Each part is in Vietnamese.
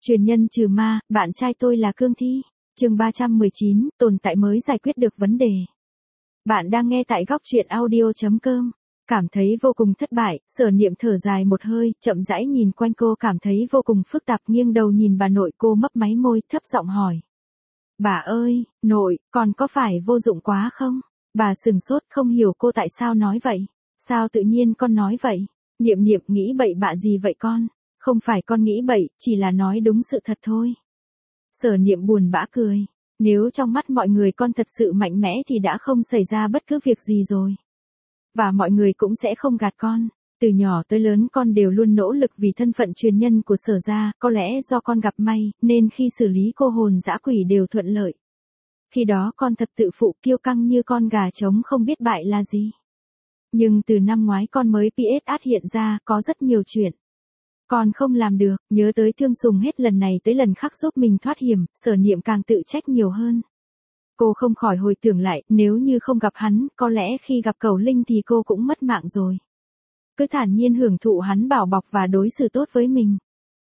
Truyền nhân trừ ma, bạn trai tôi là cương thi. Chương 319, tồn tại mới giải quyết được vấn đề. Bạn đang nghe tại góc truyện audio.com. Cảm thấy vô cùng thất bại, Sở Niệm thở dài một hơi, chậm rãi nhìn quanh cô cảm thấy vô cùng phức tạp, nghiêng đầu nhìn bà nội, cô mấp máy môi, thấp giọng hỏi. Bà ơi, nội, con có phải vô dụng quá không? Bà sừng sốt không hiểu cô tại sao nói vậy. Sao tự nhiên con nói vậy? Niệm Niệm nghĩ bậy bạ gì vậy con? Không phải con nghĩ bậy, chỉ là nói đúng sự thật thôi. Sở Niệm buồn bã cười. Nếu trong mắt mọi người con thật sự mạnh mẽ thì đã không xảy ra bất cứ việc gì rồi. Và mọi người cũng sẽ không gạt con. Từ nhỏ tới lớn con đều luôn nỗ lực vì thân phận truyền nhân của Sở gia, có lẽ do con gặp may, nên khi xử lý cô hồn dã quỷ đều thuận lợi. Khi đó con thật tự phụ kiêu căng như con gà trống không biết bại là gì. Nhưng từ năm ngoái con mới PSA hiện ra, có rất nhiều chuyện. Con không làm được, nhớ tới Thương Sùng hết lần này tới lần khác giúp mình thoát hiểm, Sở Niệm càng tự trách nhiều hơn. Cô không khỏi hồi tưởng lại, nếu như không gặp hắn, có lẽ khi gặp Cẩu Linh thì cô cũng mất mạng rồi. Cứ thản nhiên hưởng thụ hắn bảo bọc và đối xử tốt với mình.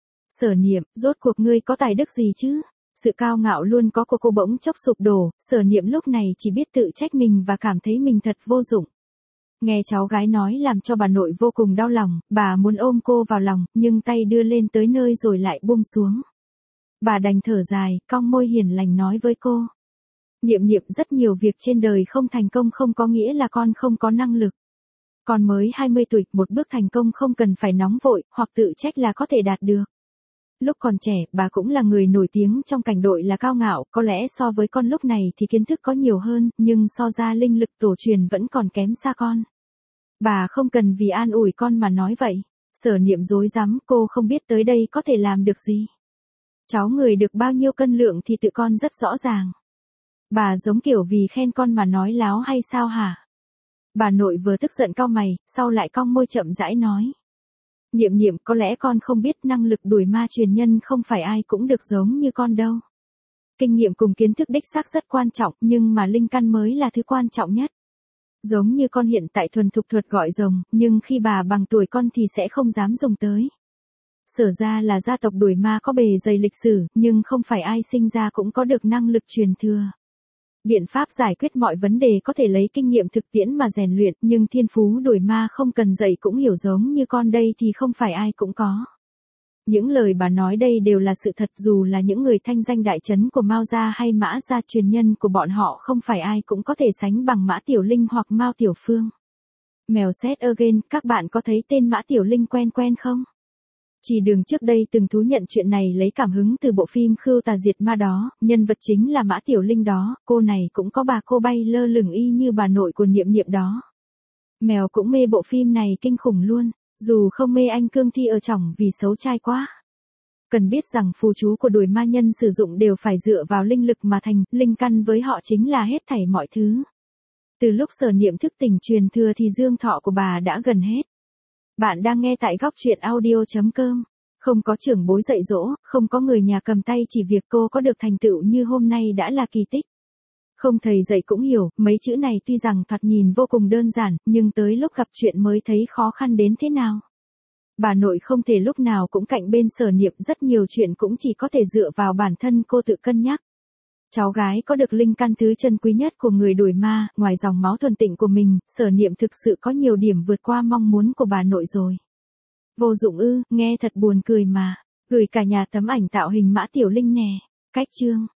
Sở Niệm, rốt cuộc ngươi có tài đức gì chứ? Sự cao ngạo luôn có của cô bỗng chốc sụp đổ, Sở Niệm lúc này chỉ biết tự trách mình và cảm thấy mình thật vô dụng. Nghe cháu gái nói làm cho bà nội vô cùng đau lòng, bà muốn ôm cô vào lòng, nhưng tay đưa lên tới nơi rồi lại buông xuống. Bà đành thở dài, cong môi hiền lành nói với cô. Niệm Niệm, rất nhiều việc trên đời không thành công không có nghĩa là con không có năng lực. Con mới 20 tuổi, một bước thành công không cần phải nóng vội, hoặc tự trách là có thể đạt được. Lúc còn trẻ, bà cũng là người nổi tiếng trong cảnh đội là cao ngạo, có lẽ so với con lúc này thì kiến thức có nhiều hơn, nhưng so ra linh lực tổ truyền vẫn còn kém xa con. Bà không cần vì an ủi con mà nói vậy. Sở Niệm rối rắm, cô không biết tới đây có thể làm được gì. Cháu người được bao nhiêu cân lượng thì tự con rất rõ ràng. Bà giống kiểu vì khen con mà nói láo hay sao hả? Bà nội vừa tức giận cau mày, sau lại cong môi chậm rãi nói. Niệm Niệm, có lẽ con không biết năng lực đuổi ma truyền nhân không phải ai cũng được giống như con đâu. Kinh nghiệm cùng kiến thức đích xác rất quan trọng, nhưng mà linh căn mới là thứ quan trọng nhất. Giống như con hiện tại thuần thục thuật gọi rồng, nhưng khi bà bằng tuổi con thì sẽ không dám dùng tới. Sở ra là gia tộc đuổi ma có bề dày lịch sử, nhưng không phải ai sinh ra cũng có được năng lực truyền thừa. Biện pháp giải quyết mọi vấn đề có thể lấy kinh nghiệm thực tiễn mà rèn luyện, nhưng thiên phú đuổi ma không cần dạy cũng hiểu giống như con đây thì không phải ai cũng có. Những lời bà nói đây đều là sự thật, dù là những người thanh danh đại chấn của Mao gia hay Mã gia, truyền nhân của bọn họ không phải ai cũng có thể sánh bằng Mã Tiểu Linh hoặc Mao Tiểu Phương. Mèo Set Again, các bạn có thấy tên Mã Tiểu Linh quen quen không? Chỉ Đường trước đây từng thú nhận chuyện này lấy cảm hứng từ bộ phim Khưu Tà Diệt Ma đó, nhân vật chính là Mã Tiểu Linh đó, cô này cũng có bà cô bay lơ lửng y như bà nội của Niệm Niệm đó. Mèo cũng mê bộ phim này kinh khủng luôn, dù không mê anh cương thi ở trỏng vì xấu trai quá. Cần biết rằng phù chú của đuổi ma nhân sử dụng đều phải dựa vào linh lực mà thành, linh căn với họ chính là hết thảy mọi thứ. Từ lúc Sở Niệm thức tỉnh truyền thừa thì dương thọ của bà đã gần hết. Bạn đang nghe tại góc truyện audio.com. Không có trưởng bối dạy dỗ, không có người nhà cầm tay chỉ việc cô có được thành tựu như hôm nay đã là kỳ tích. Không thầy dạy cũng hiểu, mấy chữ này tuy rằng thoạt nhìn vô cùng đơn giản, nhưng tới lúc gặp chuyện mới thấy khó khăn đến thế nào. Bà nội không thể lúc nào cũng cạnh bên Sở Niệm, rất nhiều chuyện cũng chỉ có thể dựa vào bản thân cô tự cân nhắc. Cháu gái có được linh căn thứ chân quý nhất của người đuổi ma, ngoài dòng máu thuần tịnh của mình, Sở Niệm thực sự có nhiều điểm vượt qua mong muốn của bà nội rồi. Vô dụng ư, nghe thật buồn cười mà. Gửi cả nhà tấm ảnh tạo hình Mã Tiểu Linh nè. Cách chương.